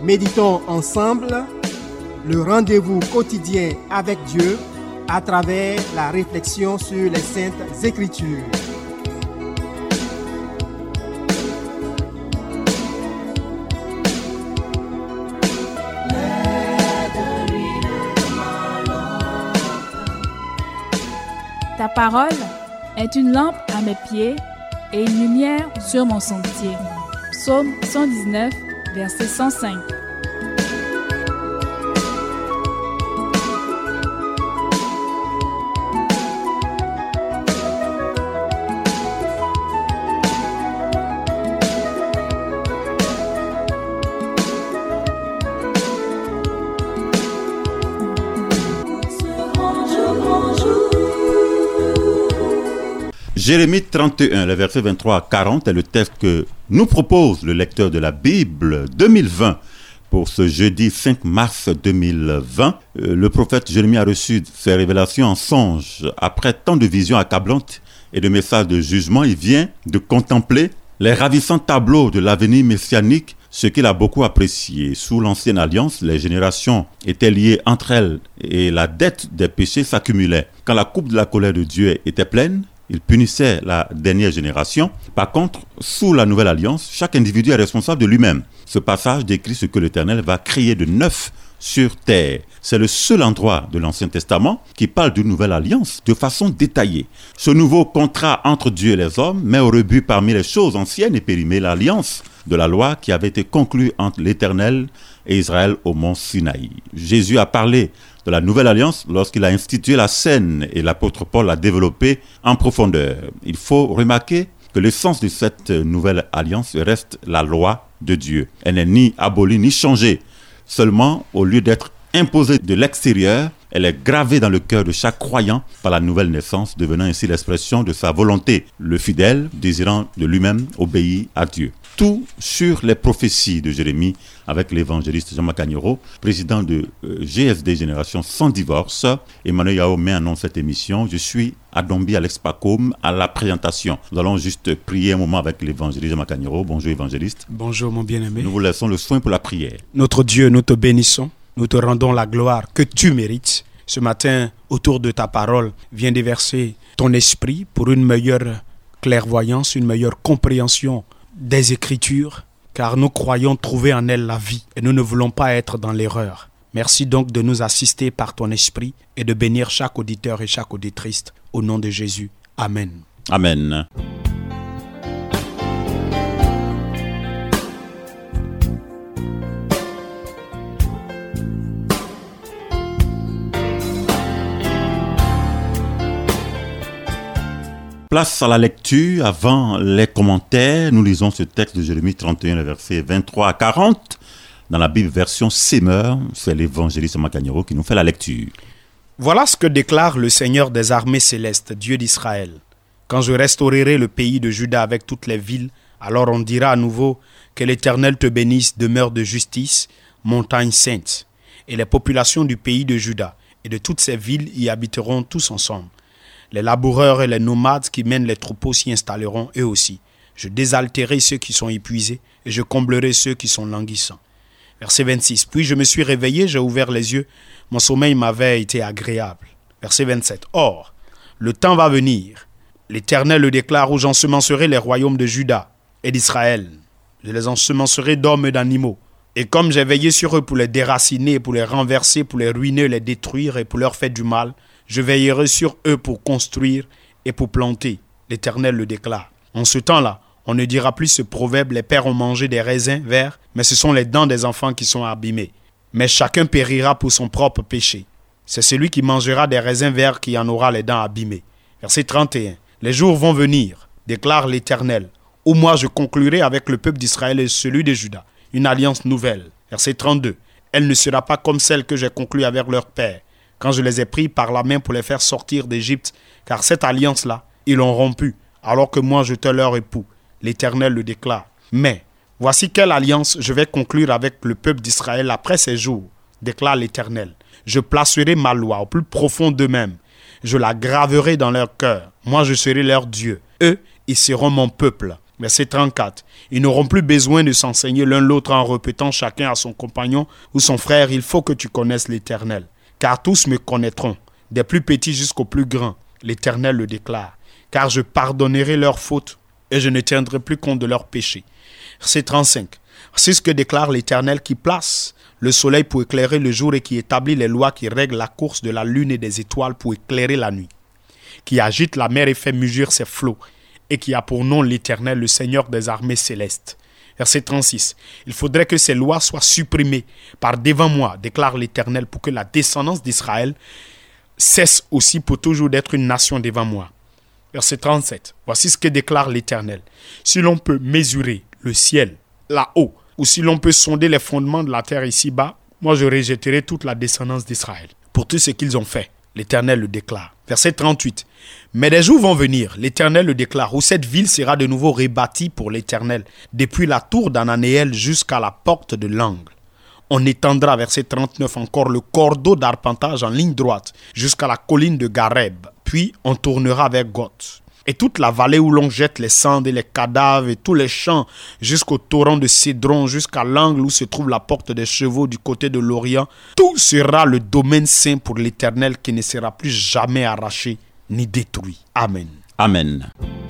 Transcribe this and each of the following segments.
Méditons ensemble le rendez-vous quotidien avec Dieu à travers la réflexion sur les Saintes Écritures. Ta parole est une lampe à mes pieds et une lumière sur mon sentier. Psaume 119, verset 105. Jérémie 31, le verset 23 à 40 est le texte que nous propose le lecteur de la Bible 2020 pour ce jeudi 5 mars 2020. Le prophète Jérémie a reçu ses révélations en songe. Après tant de visions accablantes et de messages de jugement, il vient de contempler les ravissants tableaux de l'avenir messianique, ce qu'il a beaucoup apprécié. Sous l'ancienne alliance, les générations étaient liées entre elles et la dette des péchés s'accumulait. Quand la coupe de la colère de Dieu était pleine, il punissait la dernière génération. Par contre, sous la nouvelle alliance, chaque individu est responsable de lui-même. Ce passage décrit ce que l'Éternel va créer de neuf sur terre. C'est le seul endroit de l'Ancien Testament qui parle d'une nouvelle alliance de façon détaillée. Ce nouveau contrat entre Dieu et les hommes met au rebut parmi les choses anciennes et périmées l'alliance de la loi qui avait été conclue entre l'Éternel et Israël au mont Sinaï. Jésus a parlé de la nouvelle alliance lorsqu'il a institué la scène et l'apôtre Paul l'a développée en profondeur. Il faut remarquer que l'essence de cette nouvelle alliance reste la loi de Dieu. Elle n'est ni abolie ni changée. Seulement, au lieu d'être imposée de l'extérieur, elle est gravée dans le cœur de chaque croyant par la nouvelle naissance, devenant ainsi l'expression de sa volonté. Le fidèle, désirant de lui-même, obéit à Dieu. Tout sur les prophéties de Jérémie avec l'évangéliste Jean Macaniero, président de GSD Génération Sans Divorce. Emmanuel Yao met en nom cette émission. Je suis à Dombi, Alex Pacôme, à la présentation. Nous allons juste prier un moment avec l'évangéliste Jean Macaniero. Bonjour évangéliste. Bonjour mon bien-aimé. Nous vous laissons le soin pour la prière. Notre Dieu, nous te bénissons. Nous te rendons la gloire que tu mérites. Ce matin, autour de ta parole, viens déverser ton esprit pour une meilleure clairvoyance, une meilleure compréhension des Écritures, car nous croyons trouver en elles la vie et nous ne voulons pas être dans l'erreur. Merci donc de nous assister par ton esprit et de bénir chaque auditeur et chaque auditrice au nom de Jésus. Amen. Amen. Place à la lecture. Avant les commentaires, nous lisons ce texte de Jérémie 31, le verset 23 à 40. Dans la Bible version Semeur, c'est l'évangéliste Macaniero qui nous fait la lecture. Voilà ce que déclare le Seigneur des armées célestes, Dieu d'Israël. Quand je restaurerai le pays de Juda avec toutes les villes, alors on dira à nouveau que l'Éternel te bénisse, demeure de justice, montagne sainte. Et les populations du pays de Juda et de toutes ces villes y habiteront tous ensemble. Les laboureurs et les nomades qui mènent les troupeaux s'y installeront eux aussi. Je désaltérerai ceux qui sont épuisés et je comblerai ceux qui sont languissants. Verset 26. Puis je me suis réveillé, j'ai ouvert les yeux. Mon sommeil m'avait été agréable. Verset 27. Or, le temps va venir. L'Éternel le déclare où j'ensemencerai les royaumes de Juda et d'Israël. Je les ensemencerai d'hommes et d'animaux. Et comme j'ai veillé sur eux pour les déraciner, pour les renverser, pour les ruiner, les détruire et pour leur faire du mal, je veillerai sur eux pour construire et pour planter. L'Éternel le déclare. En ce temps-là, on ne dira plus ce proverbe, les pères ont mangé des raisins verts, mais ce sont les dents des enfants qui sont abîmées. Mais chacun périra pour son propre péché. C'est celui qui mangera des raisins verts qui en aura les dents abîmées. Verset 31. Les jours vont venir, déclare l'Éternel, où moi je conclurai avec le peuple d'Israël et celui de Juda une alliance nouvelle. Verset 32. Elle ne sera pas comme celle que j'ai conclue avec leur père, quand je les ai pris par la main pour les faire sortir d'Égypte, car cette alliance-là, ils l'ont rompue, alors que moi j'étais leur époux. L'Éternel le déclare. Mais, voici quelle alliance je vais conclure avec le peuple d'Israël après ces jours, déclare l'Éternel. Je placerai ma loi au plus profond d'eux-mêmes. Je la graverai dans leur cœur. Moi, je serai leur Dieu. Eux, ils seront mon peuple. Verset 34. Ils n'auront plus besoin de s'enseigner l'un l'autre en répétant chacun à son compagnon ou son frère, il faut que tu connaisses l'Éternel. Car tous me connaîtront, des plus petits jusqu'aux plus grands. L'Éternel le déclare. Car je pardonnerai leurs fautes et je ne tiendrai plus compte de leurs péchés. Verset 35. C'est ce que déclare l'Éternel qui place le soleil pour éclairer le jour et qui établit les lois qui règlent la course de la lune et des étoiles pour éclairer la nuit. Qui agite la mer et fait mugir ses flots et qui a pour nom l'Éternel, le Seigneur des armées célestes. Verset 36. Il faudrait que ces lois soient supprimées par devant moi, déclare l'Éternel, pour que la descendance d'Israël cesse aussi pour toujours d'être une nation devant moi. Verset 37. Voici ce que déclare l'Éternel. Si l'on peut mesurer le ciel là-haut, ou si l'on peut sonder les fondements de la terre ici-bas, moi je rejetterai toute la descendance d'Israël pour tout ce qu'ils ont fait. L'Éternel le déclare. Verset 38. Mais des jours vont venir, l'Éternel le déclare, où cette ville sera de nouveau rebâtie pour l'Éternel, depuis la tour d'Ananéel jusqu'à la porte de l'angle. On étendra, verset 39, encore le cordeau d'arpentage en ligne droite, jusqu'à la colline de Gareb, puis on tournera vers Goth. Et toute la vallée où l'on jette les cendres et les cadavres et tous les champs jusqu'au torrent de Cédron, jusqu'à l'angle où se trouve la porte des chevaux du côté de l'Orient, tout sera le domaine saint pour l'Éternel qui ne sera plus jamais arraché ni détruit. Amen. Amen.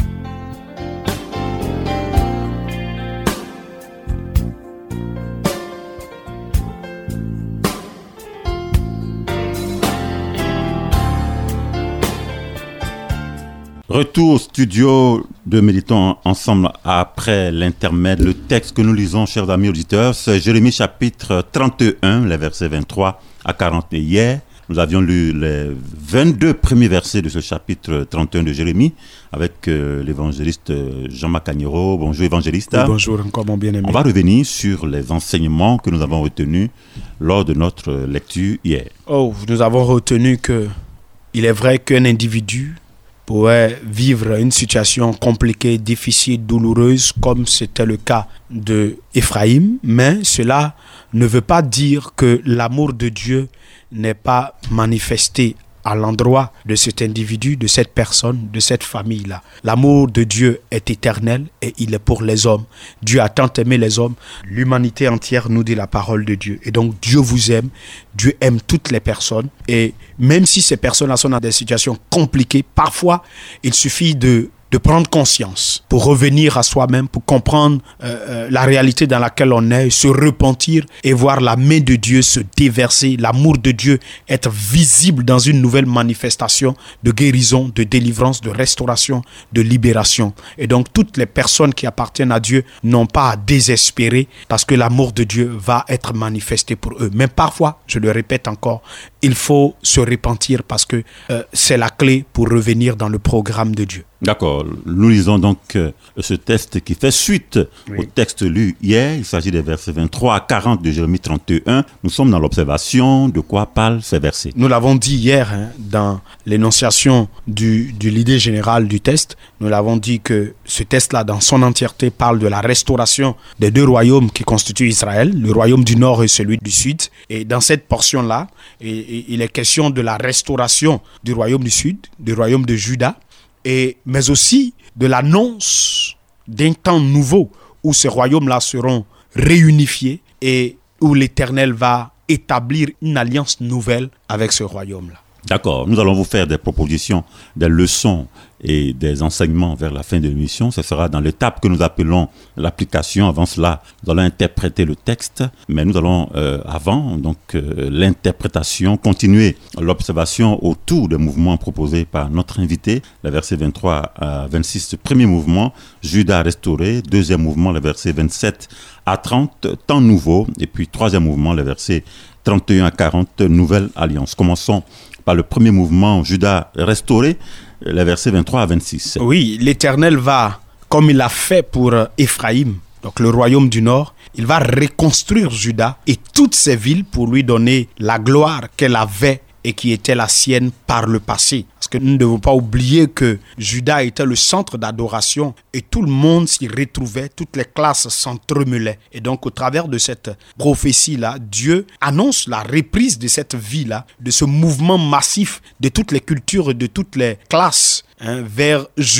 Retour au studio de Méditons ensemble après l'intermède. Le texte que nous lisons, chers amis auditeurs, c'est Jérémie chapitre 31, les versets 23 à 40. Et hier, nous avions lu les 22 premiers versets de ce chapitre 31 de Jérémie avec l'évangéliste Jean-Marc Agnero. Bonjour évangéliste. Oui, bonjour encore mon bien-aimé. On va revenir sur les enseignements que nous avons retenus lors de notre lecture hier. Nous avons retenu que il est vrai qu'un individu pourrait vivre une situation compliquée, difficile, douloureuse, comme c'était le cas de Éphraïm, mais cela ne veut pas dire que l'amour de Dieu n'est pas manifesté à l'endroit de cet individu, de cette personne, de cette famille-là. L'amour de Dieu est éternel et il est pour les hommes. Dieu a tant aimé les hommes, l'humanité entière nous dit la parole de Dieu. Et donc Dieu vous aime, Dieu aime toutes les personnes. Et même si ces personnes-là sont dans des situations compliquées, parfois il suffit de prendre conscience, pour revenir à soi-même, pour comprendre la réalité dans laquelle on est, se repentir et voir la main de Dieu se déverser, l'amour de Dieu être visible dans une nouvelle manifestation de guérison, de délivrance, de restauration, de libération. Et donc toutes les personnes qui appartiennent à Dieu n'ont pas à désespérer parce que l'amour de Dieu va être manifesté pour eux. Mais parfois, je le répète encore, il faut se repentir parce que c'est la clé pour revenir dans le programme de Dieu. D'accord. Nous lisons donc ce texte qui fait suite au texte lu hier. Il s'agit des versets 23 à 40 de Jérémie 31. Nous sommes dans l'observation de quoi parlent ces versets. Nous l'avons dit hier dans l'énonciation de l'idée générale du texte. Nous l'avons dit que ce texte-là, dans son entièreté, parle de la restauration des deux royaumes qui constituent Israël, le royaume du Nord et celui du Sud. Et dans cette portion-là, il est question de la restauration du royaume du Sud, du royaume de Juda, mais aussi de l'annonce d'un temps nouveau où ces royaumes-là seront réunifiés et où l'Éternel va établir une alliance nouvelle avec ce royaume-là. D'accord, nous allons vous faire des propositions, des leçons et des enseignements vers la fin de l'émission. Ce sera dans l'étape que nous appelons l'application. Avant cela, nous allons interpréter le texte, mais nous allons, avant l'interprétation, continuer l'observation autour des mouvements proposés par notre invité. Les versets 23 à 26, premier mouvement, Juda restauré. Deuxième mouvement, les versets 27 à 30, temps nouveau. Et puis troisième mouvement, les versets 31 à 40, nouvelle alliance. Commençons par le premier mouvement, Juda restauré, les versets 23 à 26. Oui, l'Éternel va, comme il l'a fait pour Éphraïm, donc le royaume du Nord, il va reconstruire Juda et toutes ses villes pour lui donner la gloire qu'elle avait et qui était la sienne par le passé. Parce que nous ne devons pas oublier que Juda était le centre d'adoration et tout le monde s'y retrouvait, toutes les classes s'entremêlaient. Et donc au travers de cette prophétie-là, Dieu annonce la reprise de cette vie-là, de ce mouvement massif de toutes les cultures et de toutes les classes vers Juda.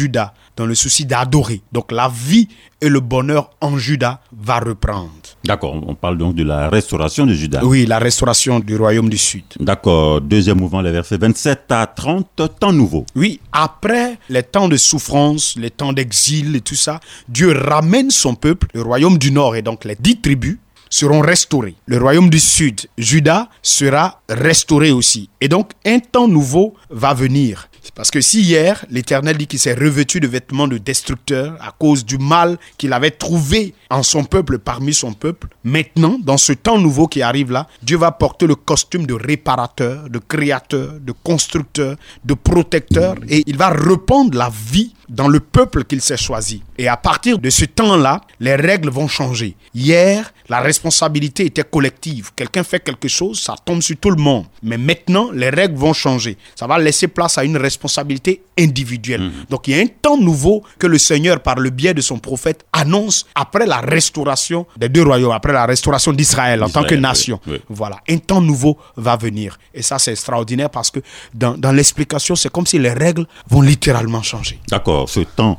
dans le souci d'adorer. Donc la vie et le bonheur en Juda va reprendre. D'accord, on parle donc de la restauration de Juda. Oui, la restauration du royaume du Sud. D'accord, deuxième mouvement, les versets 27 à 30, temps nouveau. Oui, après les temps de souffrance, les temps d'exil et tout ça, Dieu ramène son peuple, le royaume du Nord et donc les 10 tribus seront restaurés. Le royaume du Sud, Juda, sera restauré aussi. Et donc, un temps nouveau va venir. Parce que si hier, l'Éternel dit qu'il s'est revêtu de vêtements de destructeur à cause du mal qu'il avait trouvé en son peuple, parmi son peuple, maintenant, dans ce temps nouveau qui arrive là, Dieu va porter le costume de réparateur, de créateur, de constructeur, de protecteur, et il va répandre la vie dans le peuple qu'il s'est choisi. Et à partir de ce temps-là, les règles vont changer. Hier, la responsabilité était collective. Quelqu'un fait quelque chose, ça tombe sur tout le monde. Mais maintenant, les règles vont changer. Ça va laisser place à une responsabilité individuelle. Donc, il y a un temps nouveau que le Seigneur, par le biais de son prophète, annonce après la restauration des 2 royaumes, après la restauration d'Israël en tant que nation. Oui. Voilà, un temps nouveau va venir. Et ça, c'est extraordinaire parce que dans l'explication, c'est comme si les règles vont littéralement changer. D'accord, ce temps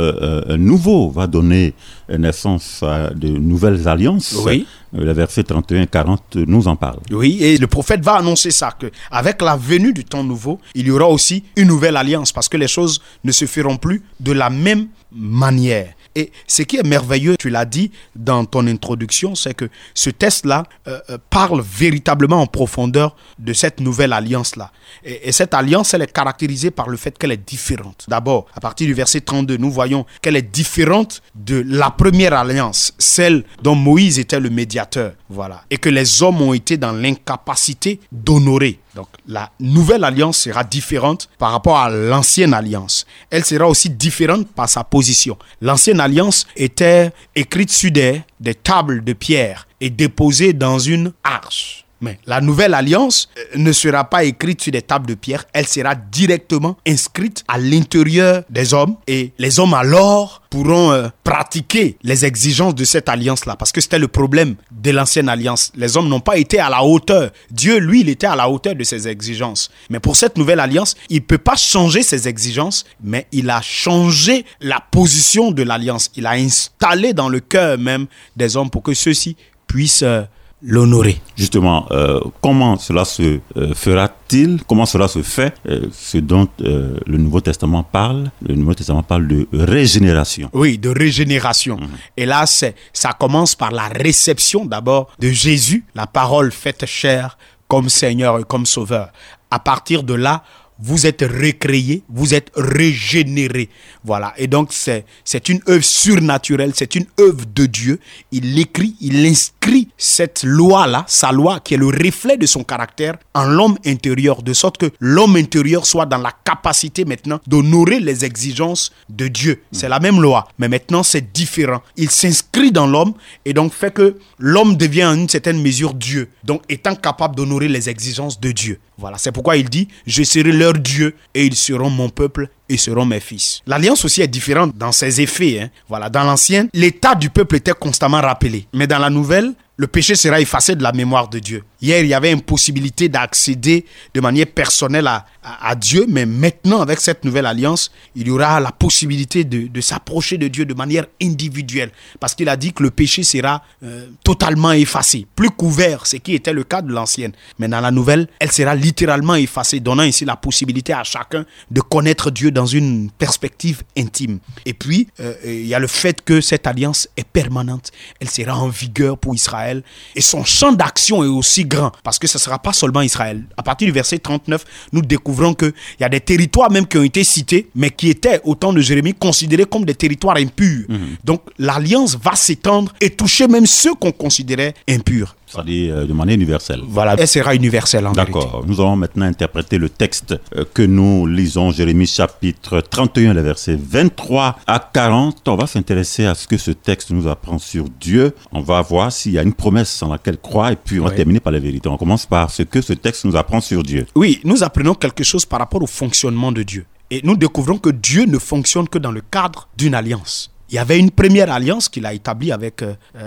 nouveau va donner naissance à de nouvelles alliances. Oui. Les versets 31 et 40 nous en parlent. Oui, et le prophète va annoncer ça, qu'avec la venue du temps nouveau, il y aura aussi une nouvelle alliance, parce que les choses ne se feront plus de la même manière. Et ce qui est merveilleux, tu l'as dit dans ton introduction, c'est que ce texte-là parle véritablement en profondeur de cette nouvelle alliance-là. Et cette alliance, elle est caractérisée par le fait qu'elle est différente. D'abord, à partir du verset 32, nous voyons qu'elle est différente de la première alliance, celle dont Moïse était le médiateur. Voilà. Et que les hommes ont été dans l'incapacité d'honorer. Donc, la nouvelle alliance sera différente par rapport à l'ancienne alliance. Elle sera aussi différente par sa position. L'ancienne alliance était écrite sur des tables de pierre et déposée dans une arche. Mais la nouvelle alliance ne sera pas écrite sur des tables de pierre, elle sera directement inscrite à l'intérieur des hommes et les hommes alors pourront pratiquer les exigences de cette alliance-là, parce que c'était le problème de l'ancienne alliance. Les hommes n'ont pas été à la hauteur. Dieu, lui, il était à la hauteur de ses exigences. Mais pour cette nouvelle alliance, il ne peut pas changer ses exigences, mais il a changé la position de l'alliance. Il a installé dans le cœur même des hommes pour que ceux-ci puissent l'honorer. Justement, comment cela se fera-t-il? Comment cela se fait? Ce dont le Nouveau Testament parle. Le Nouveau Testament parle de régénération. Oui, de régénération. Et là, ça commence par la réception d'abord de Jésus, la parole faite chair comme Seigneur et comme Sauveur. À partir de là, vous êtes recréés, vous êtes régénérés. Voilà. Et donc, c'est une œuvre surnaturelle, c'est une œuvre de Dieu. Il l'écrit, il inscrit cette loi-là, sa loi qui est le reflet de son caractère, en l'homme intérieur, de sorte que l'homme intérieur soit dans la capacité maintenant d'honorer les exigences de Dieu. C'est la même loi, mais maintenant c'est différent. Il s'inscrit dans l'homme et donc fait que l'homme devient en une certaine mesure Dieu, donc étant capable d'honorer les exigences de Dieu. Voilà, c'est pourquoi il dit « Je serai leur Dieu et ils seront mon peuple et seront mes fils ». L'alliance aussi est différente dans ses effets. Voilà, dans l'ancienne, l'état du peuple était constamment rappelé. Mais dans la nouvelle, le péché sera effacé de la mémoire de Dieu. Hier, il y avait une possibilité d'accéder de manière personnelle à Dieu, mais maintenant, avec cette nouvelle alliance, il y aura la possibilité de s'approcher de Dieu de manière individuelle. Parce qu'il a dit que le péché sera totalement effacé, plus couvert, ce qui était le cas de l'ancienne. Mais dans la nouvelle, elle sera littéralement effacée, donnant ici la possibilité à chacun de connaître Dieu dans une perspective intime. Et puis, il y a le fait que cette alliance est permanente. Elle sera en vigueur pour Israël. Et son champ d'action est aussi grand, parce que ce ne sera pas seulement Israël. À partir du verset 39, nous découvrons qu'il y a des territoires même qui ont été cités, mais qui étaient, au temps de Jérémie, considérés comme des territoires impurs. Donc, l'alliance va s'étendre et toucher même ceux qu'on considérait impurs. C'est-à-dire de manière universelle. Voilà, elle sera universelle en vérité. D'accord. Nous allons maintenant interpréter le texte que nous lisons, Jérémie chapitre 31, les versets 23 à 40. On va s'intéresser à ce que ce texte nous apprend sur Dieu. On va voir s'il y a une promesse en laquelle croire et puis on va terminer par la vérité. On commence par ce que ce texte nous apprend sur Dieu. Oui, nous apprenons quelque chose par rapport au fonctionnement de Dieu. Et nous découvrons que Dieu ne fonctionne que dans le cadre d'une alliance. Il y avait une première alliance qu'il a établie avec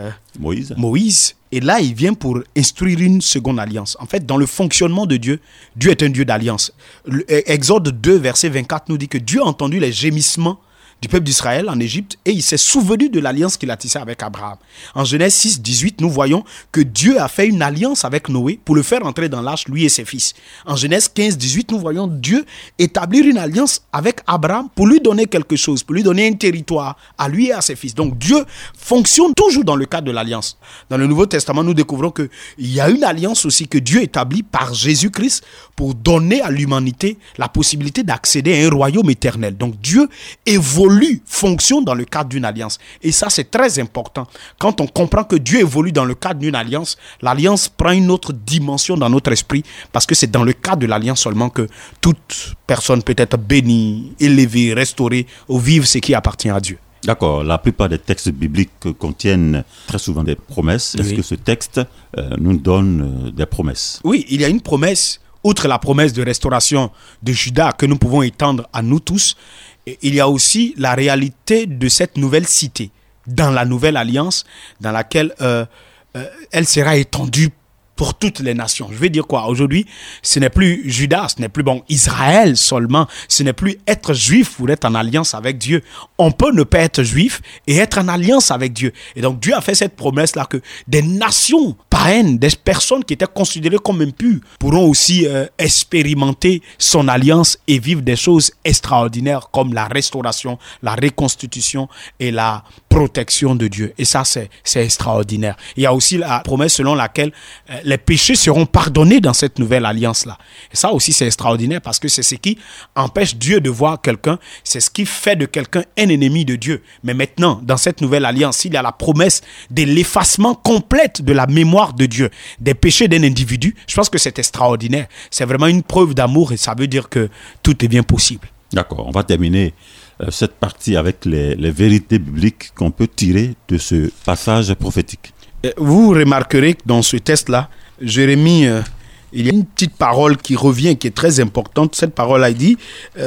Moïse. Et là, il vient pour instruire une seconde alliance. En fait, dans le fonctionnement de Dieu, Dieu est un Dieu d'alliance. Exode 2, verset 24 nous dit que Dieu a entendu les gémissements du peuple d'Israël en Égypte et il s'est souvenu de l'alliance qu'il a tissée avec Abraham. En Genèse 6, 18, nous voyons que Dieu a fait une alliance avec Noé pour le faire entrer dans l'arche, lui et ses fils. En Genèse 15, 18, nous voyons Dieu établir une alliance avec Abraham pour lui donner quelque chose, pour lui donner un territoire à lui et à ses fils. Donc Dieu fonctionne toujours dans le cadre de l'alliance. Dans le Nouveau Testament, nous découvrons qu'il y a une alliance aussi que Dieu établit par Jésus-Christ pour donner à l'humanité la possibilité d'accéder à un royaume éternel. Donc Dieu évolue, fonctionne dans le cadre d'une alliance. Et ça, c'est très important. Quand on comprend que Dieu évolue dans le cadre d'une alliance, l'alliance prend une autre dimension dans notre esprit parce que c'est dans le cadre de l'alliance seulement que toute personne peut être bénie, élevée, restaurée ou vivre ce qui appartient à Dieu. D'accord, la plupart des textes bibliques contiennent très souvent des promesses. Est-ce que ce texte nous donne des promesses? Oui, il y a une promesse, outre la promesse de restauration de Juda que nous pouvons étendre à nous tous, il y a aussi la réalité de cette nouvelle cité dans la nouvelle alliance dans laquelle elle sera étendue pour toutes les nations. Je veux dire quoi? Aujourd'hui, ce n'est plus Judas, ce n'est plus Israël seulement. Ce n'est plus être juif pour être en alliance avec Dieu. On peut ne pas être juif et être en alliance avec Dieu. Et donc Dieu a fait cette promesse-là que des nations païennes, des personnes qui étaient considérées comme impures, pourront aussi expérimenter son alliance et vivre des choses extraordinaires comme la restauration, la reconstitution et la protection de Dieu. Et ça, c'est extraordinaire. Il y a aussi la promesse selon laquelle les péchés seront pardonnés dans cette nouvelle alliance-là. Et ça aussi, c'est extraordinaire parce que c'est ce qui empêche Dieu de voir quelqu'un. C'est ce qui fait de quelqu'un un ennemi de Dieu. Mais maintenant, dans cette nouvelle alliance, il y a la promesse de l'effacement complet de la mémoire de Dieu, des péchés d'un individu. Je pense que c'est extraordinaire. C'est vraiment une preuve d'amour et ça veut dire que tout est bien possible. D'accord, on va terminer cette partie avec les vérités bibliques qu'on peut tirer de ce passage prophétique. Vous remarquerez que dans ce texte-là, Jérémie, il y a une petite parole qui revient, qui est très importante. Cette parole a dit...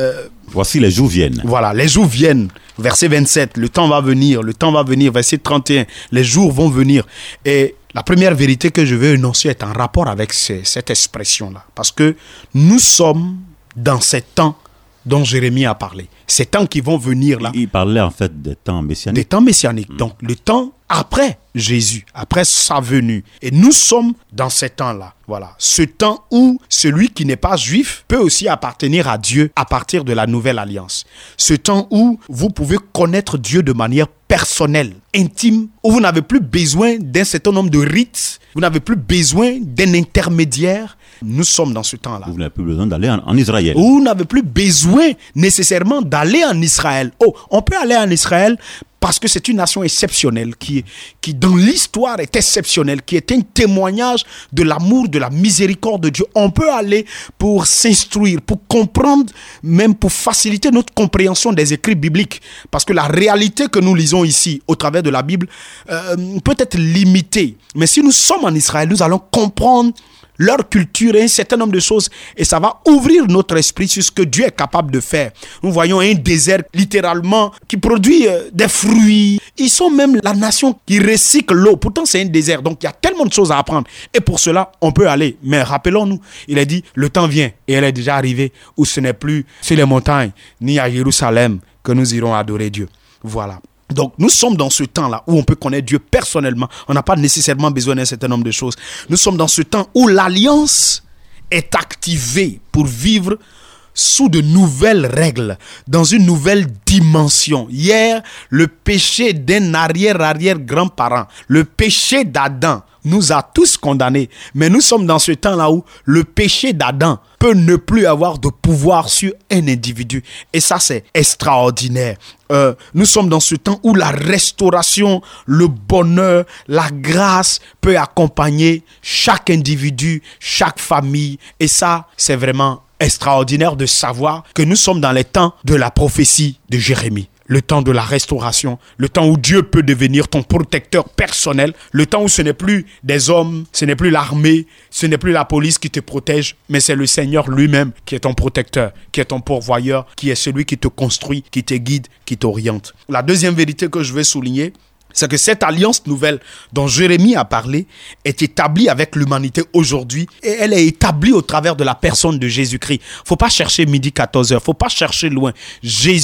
Voici les jours viennent. Voilà, les jours viennent. Verset 27, le temps va venir. Verset 31, les jours vont venir. Et la première vérité que je veux énoncer est en rapport avec cette expression-là. Parce que nous sommes dans ces temps dont Jérémie a parlé. Ces temps qui vont venir là. Il parlait en fait des temps messianiques. Des temps messianiques. Donc le temps après Jésus, après sa venue. Et nous sommes dans ces temps-là. Voilà. Ce temps où celui qui n'est pas juif peut aussi appartenir à Dieu à partir de la nouvelle alliance. Ce temps où vous pouvez connaître Dieu de manière personnelle, intime, où vous n'avez plus besoin d'un certain nombre de rites, vous n'avez plus besoin d'un intermédiaire. Nous sommes dans ce temps-là. Vous n'avez plus besoin d'aller en Israël. Vous n'avez plus besoin nécessairement d'aller en Israël. Oh, on peut aller en Israël parce que c'est une nation exceptionnelle qui dans l'histoire est exceptionnelle, qui est un témoignage de l'amour, de la miséricorde de Dieu. On peut aller pour s'instruire, pour comprendre, même pour faciliter notre compréhension des écrits bibliques. Parce que la réalité que nous lisons ici, au travers de la Bible, peut être limitée. Mais si nous sommes en Israël, nous allons comprendre leur culture et un certain nombre de choses et ça va ouvrir notre esprit sur ce que Dieu est capable de faire. Nous voyons un désert littéralement qui produit des fruits. Ils sont même la nation qui recycle l'eau. Pourtant c'est un désert, donc il y a tellement de choses à apprendre et pour cela on peut aller. Mais rappelons-nous, il a dit le temps vient et elle est déjà arrivée où ce n'est plus sur les montagnes ni à Jérusalem que nous irons adorer Dieu. Voilà. Donc nous sommes dans ce temps-là où on peut connaître Dieu personnellement. On n'a pas nécessairement besoin d'un certain nombre de choses. Nous sommes dans ce temps où l'alliance est activée pour vivre sous de nouvelles règles, dans une nouvelle dimension. Hier, le péché d'un arrière-grand-parent, le péché d'Adam, nous a tous condamnés. Mais nous sommes dans ce temps-là où le péché d'Adam peut ne plus avoir de pouvoir sur un individu. Et ça, c'est extraordinaire. Nous sommes dans ce temps où la restauration, le bonheur, la grâce peut accompagner chaque individu, chaque famille. Et ça, c'est vraiment extraordinaire de savoir que nous sommes dans les temps de la prophétie de Jérémie. Le temps de la restauration, le temps où Dieu peut devenir ton protecteur personnel, le temps où ce n'est plus des hommes, ce n'est plus l'armée, ce n'est plus la police qui te protège, mais c'est le Seigneur lui-même qui est ton protecteur, qui est ton pourvoyeur, qui est celui qui te construit, qui te guide, qui t'oriente. La deuxième vérité que je vais souligner, c'est que cette alliance nouvelle dont Jérémie a parlé est établie avec l'humanité aujourd'hui et elle est établie au travers de la personne de Jésus-Christ. Faut pas chercher midi 14h, faut pas chercher loin. Jésus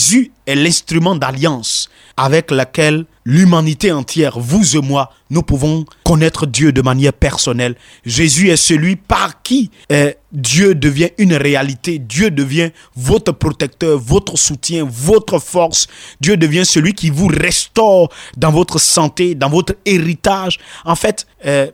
est l'instrument d'alliance avec lequel l'humanité entière, vous et moi, nous pouvons connaître Dieu de manière personnelle. Jésus est celui par qui Dieu devient une réalité. Dieu devient votre protecteur, votre soutien, votre force. Dieu devient celui qui vous restaure dans votre santé, dans votre héritage. En fait,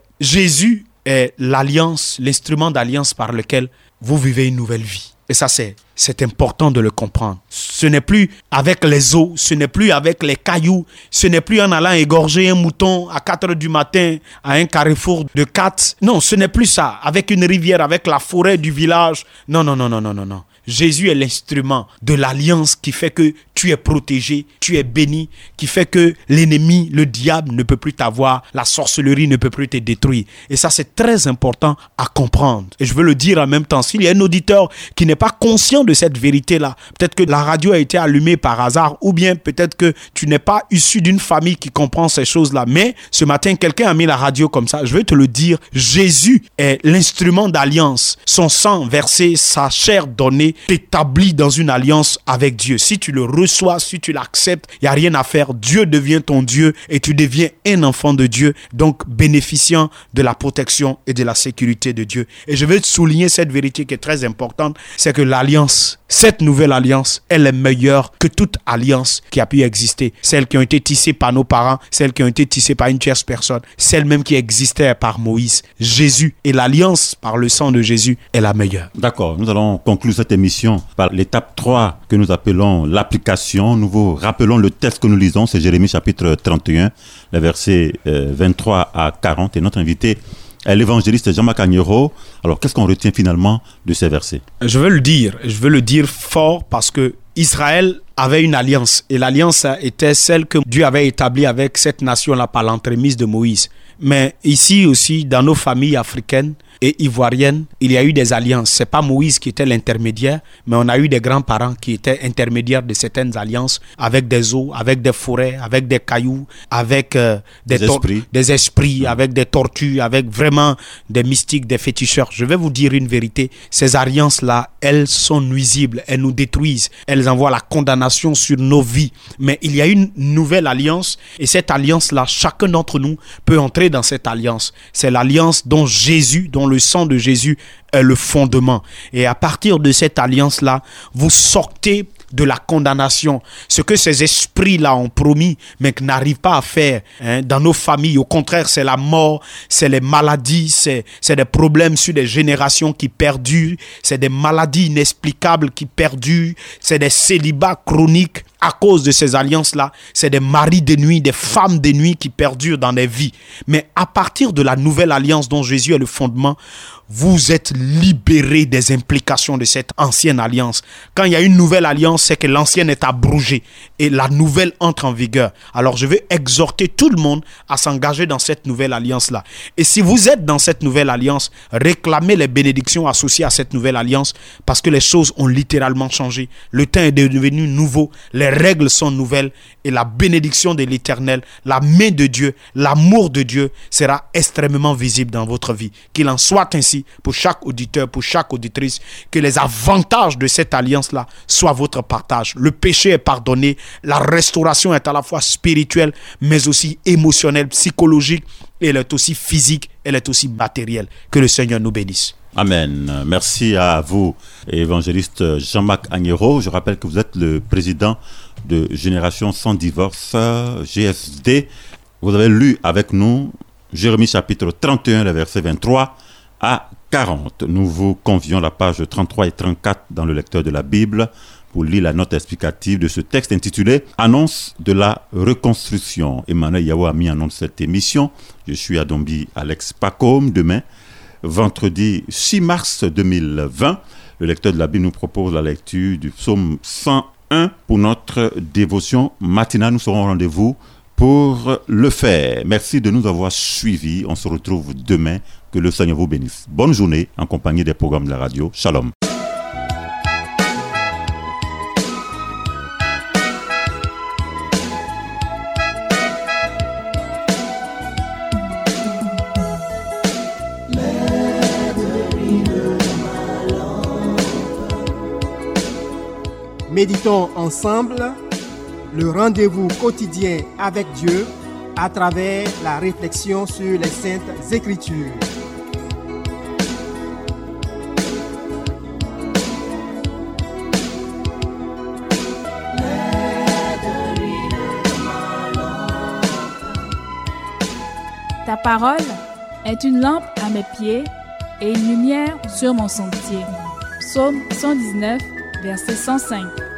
Jésus est l'alliance, l'instrument d'alliance par lequel vous vivez une nouvelle vie. Et ça, c'est important de le comprendre. Ce n'est plus avec les os, ce n'est plus avec les cailloux, ce n'est plus en allant égorger un mouton à 4 heures du matin à un carrefour de 4. Non, ce n'est plus ça. Avec une rivière, avec la forêt du village. Non. Jésus est l'instrument de l'alliance qui fait que tu es protégé, tu es béni, qui fait que l'ennemi, le diable ne peut plus t'avoir, la sorcellerie ne peut plus te détruire. Et ça, c'est très important à comprendre. Et je veux le dire en même temps, s'il y a un auditeur qui n'est pas conscient de cette vérité-là, peut-être que la radio a été allumée par hasard, ou bien peut-être que tu n'es pas issu d'une famille qui comprend ces choses-là. Mais ce matin, quelqu'un a mis la radio comme ça. Je vais te le dire, Jésus est l'instrument d'alliance. Son sang versé, sa chair donnée, t'établit dans une alliance avec Dieu. Si tu le reçois, si tu l'acceptes, il n'y a rien à faire. Dieu devient ton Dieu et tu deviens un enfant de Dieu, donc bénéficiant de la protection et de la sécurité de Dieu. Et je vais te souligner cette vérité qui est très importante, c'est que l'alliance, cette nouvelle alliance, elle est meilleure que toute alliance qui a pu exister. Celles qui ont été tissées par nos parents, celles qui ont été tissées par une tierce personne, celles même qui existaient par Moïse. Jésus et l'alliance par le sang de Jésus est la meilleure. D'accord, nous allons conclure cette émission par l'étape 3 que nous appelons l'application. Nous vous rappelons le texte que nous lisons, c'est Jérémie chapitre 31, les versets 23 à 40. Et notre invité est l'évangéliste Jean-Marc Agnero. Alors, qu'est-ce qu'on retient finalement de ces versets? Je veux le dire fort parce que Israël avait une alliance. Et l'alliance était celle que Dieu avait établie avec cette nation-là par l'entremise de Moïse. Mais ici aussi, dans nos familles africaines et ivoiriennes, il y a eu des alliances. Ce n'est pas Moïse qui était l'intermédiaire, mais on a eu des grands-parents qui étaient intermédiaires de certaines alliances avec des eaux, avec des forêts, avec des cailloux, avec des esprits, avec des tortues, avec vraiment des mystiques, des féticheurs. Je vais vous dire une vérité. Ces alliances-là, elles sont nuisibles, elles nous détruisent, elles envoient la condamnation sur nos vies. Mais il y a une nouvelle alliance et cette alliance-là, chacun d'entre nous peut entrer dans cette alliance. C'est l'alliance dont le sang de Jésus est le fondement. Et à partir de cette alliance-là, vous sortez de la condamnation. Ce que ces esprits-là ont promis, mais qui n'arrivent pas à faire dans nos familles. Au contraire, c'est la mort, c'est les maladies, c'est des problèmes sur des générations qui perdurent, c'est des maladies inexplicables qui perdurent, c'est des célibats chroniques. À cause de ces alliances-là, c'est des maris de nuit, des femmes de nuit qui perdurent dans des vies. Mais à partir de la nouvelle alliance dont Jésus est le fondement, vous êtes libérés des implications de cette ancienne alliance. Quand il y a une nouvelle alliance, c'est que l'ancienne est abrogée et la nouvelle entre en vigueur. Alors je veux exhorter tout le monde à s'engager dans cette nouvelle alliance-là. Et si vous êtes dans cette nouvelle alliance, réclamez les bénédictions associées à cette nouvelle alliance parce que les choses ont littéralement changé. Le temps est devenu nouveau, les règles sont nouvelles et la bénédiction de l'Éternel, la main de Dieu, l'amour de Dieu sera extrêmement visible dans votre vie. Qu'il en soit ainsi pour chaque auditeur, pour chaque auditrice, que les avantages de cette alliance-là soient votre partage. Le péché est pardonné, la restauration est à la fois spirituelle, mais aussi émotionnelle, psychologique, et elle est aussi physique, elle est aussi matérielle. Que le Seigneur nous bénisse. Amen. Merci à vous, évangéliste Jean-Marc Agnero. Je rappelle que vous êtes le président de Génération sans divorce, GSD. Vous avez lu avec nous Jérémie chapitre 31, les versets 23 à 40. Nous vous convions la page 33 et 34 dans le lecteur de la Bible pour lire la note explicative de ce texte intitulé « Annonce de la reconstruction ». Emmanuel Yao a mis en nom de cette émission. Je suis à Dombi Alex Pacôme. Demain, vendredi 6 mars 2020, le lecteur de la Bible nous propose la lecture du psaume 101 pour notre dévotion matinale. Nous serons au rendez-vous pour le faire. Merci de nous avoir suivis. On se retrouve demain. Que le Seigneur vous bénisse. Bonne journée en compagnie des programmes de la radio. Shalom. Méditons ensemble le rendez-vous quotidien avec Dieu à travers la réflexion sur les Saintes Écritures. Ta parole est une lampe à mes pieds et une lumière sur mon sentier. Psaume 119, verset 105.